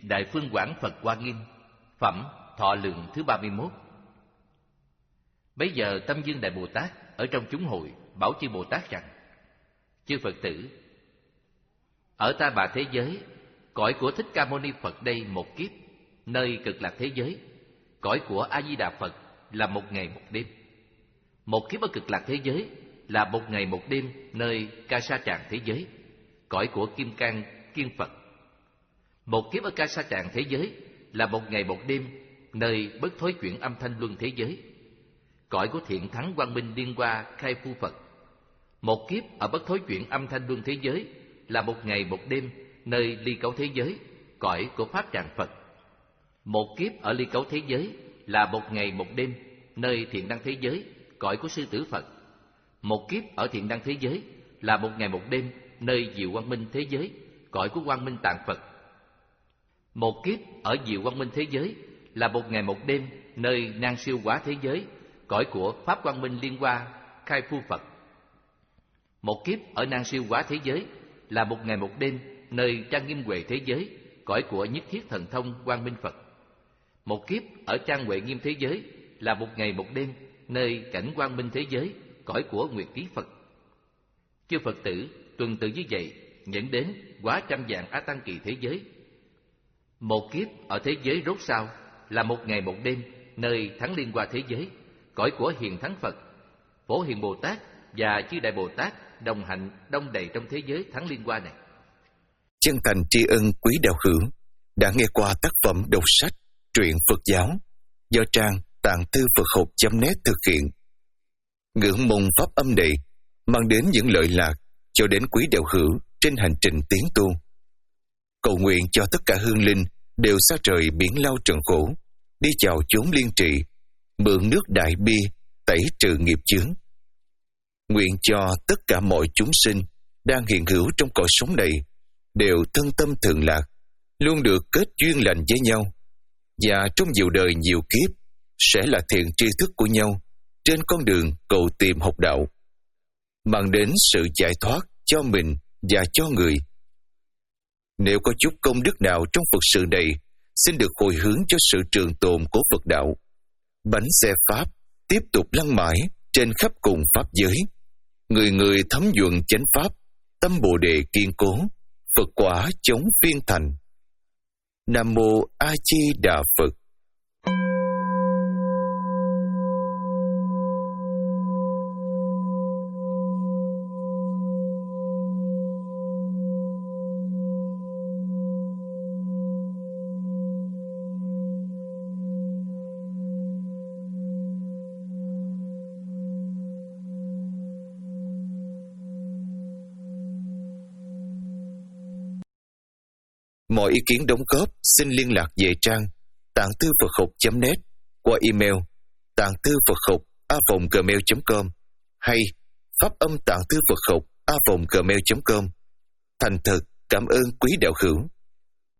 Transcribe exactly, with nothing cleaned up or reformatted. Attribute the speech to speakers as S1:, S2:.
S1: Đại Phương Quảng Phật Hoa Nghiêm, phẩm Thọ Lượng thứ ba mươi mốt. Bấy giờ Tâm Dương Đại Bồ Tát ở trong chúng hội bảo chư Bồ Tát rằng: chư Phật tử, ở Ta Bà thế giới, cõi của Thích Ca Mâu Ni Phật đây một kiếp, nơi Cực Lạc thế giới, cõi của A Di Đà Phật là một ngày một đêm. Một kiếp ở Cực Lạc thế giới là một ngày một đêm nơi Ca Sa Tràng thế giới, cõi của Kim Cang Kiên Phật. Một kiếp ở Ca Sa Tràng thế giới là một ngày một đêm nơi Bất Thối Chuyển Âm Thanh Luân thế giới, cõi của Thiện Thắng Quang Minh Liên Hoa Khai Phu Phật. Một kiếp ở Bất Thối Chuyển Âm Thanh Luân thế giới là một ngày một đêm nơi Ly Cấu thế giới, cõi của Pháp Tràng Phật. Một kiếp ở Ly Cấu thế giới là một ngày một đêm nơi Thiện Đăng thế giới, cõi của Sư Tử Phật. Một kiếp ở Thiện Đăng thế giới là một ngày một đêm nơi Diệu Quang Minh thế giới, cõi của Quang Minh Tạng Phật. Một kiếp ở Diệu Quang Minh thế giới là một ngày một đêm nơi Nan Siêu Hóa thế giới, cõi của Pháp Quang Minh Liên Hoa Khai Phu Phật. Một kiếp ở Nan Siêu Hóa thế giới là một ngày một đêm nơi Trang Nghiêm Huệ thế giới, cõi của Nhất Thiết Thần Thông Quang Minh Phật. Một kiếp ở Trang Huệ Nghiêm thế giới là một ngày một đêm nơi Cảnh Quang Minh thế giới, cõi của Nguyệt Ký Phật. Chư Phật tử tuần tự như vậy nhận đến quá trăm vạn A Tăng Kỳ thế giới. Một kiếp ở thế giới rốt sau là một ngày một đêm nơi Thắng Liên Hoa thế giới, cõi của Hiền Thắng Phật. Phổ Hiền Bồ Tát và chư Đại Bồ Tát đồng hạnh đông đầy trong thế giới Thắng Liên Hoa này.
S2: Chân thành tri ân quý đạo hữu đã nghe qua tác phẩm đọc sách truyện Phật giáo do trang tạng thư Phật học chấm net thực hiện. Ngưỡng mong pháp âm này mang đến những lợi lạc cho đến quý đạo hữu trên hành trình tiến tu. Cầu nguyện cho tất cả hương linh đều xa trời biển lao trần khổ, đi chào chốn liên trị, mượn nước đại bi tẩy trừ nghiệp chướng. Nguyện cho tất cả mọi chúng sinh đang hiện hữu trong cõi sống này đều thân tâm thường lạc, luôn được kết duyên lành với nhau, và trong nhiều đời nhiều kiếp sẽ là thiện tri thức của nhau trên con đường cầu tìm học đạo, mang đến sự giải thoát cho mình và cho người. Nếu có chút công đức nào trong Phật sự này, xin được hồi hướng cho sự trường tồn của Phật đạo. Bánh xe Pháp tiếp tục lăn mãi trên khắp cùng Pháp giới. Người người thấm nhuận chánh Pháp, tâm Bồ Đề kiên cố, Phật quả chống phiên thành. Nam Mô A Di Đà Phật. Mọi ý kiến đóng góp xin liên lạc về trang tạng thư Phật học chấm net qua email tạng thư Phật học a vòng gmail chấm com hay pháp âm tạng thư Phật học a vòng gmail chấm com. Thành thật cảm ơn quý đạo hữu.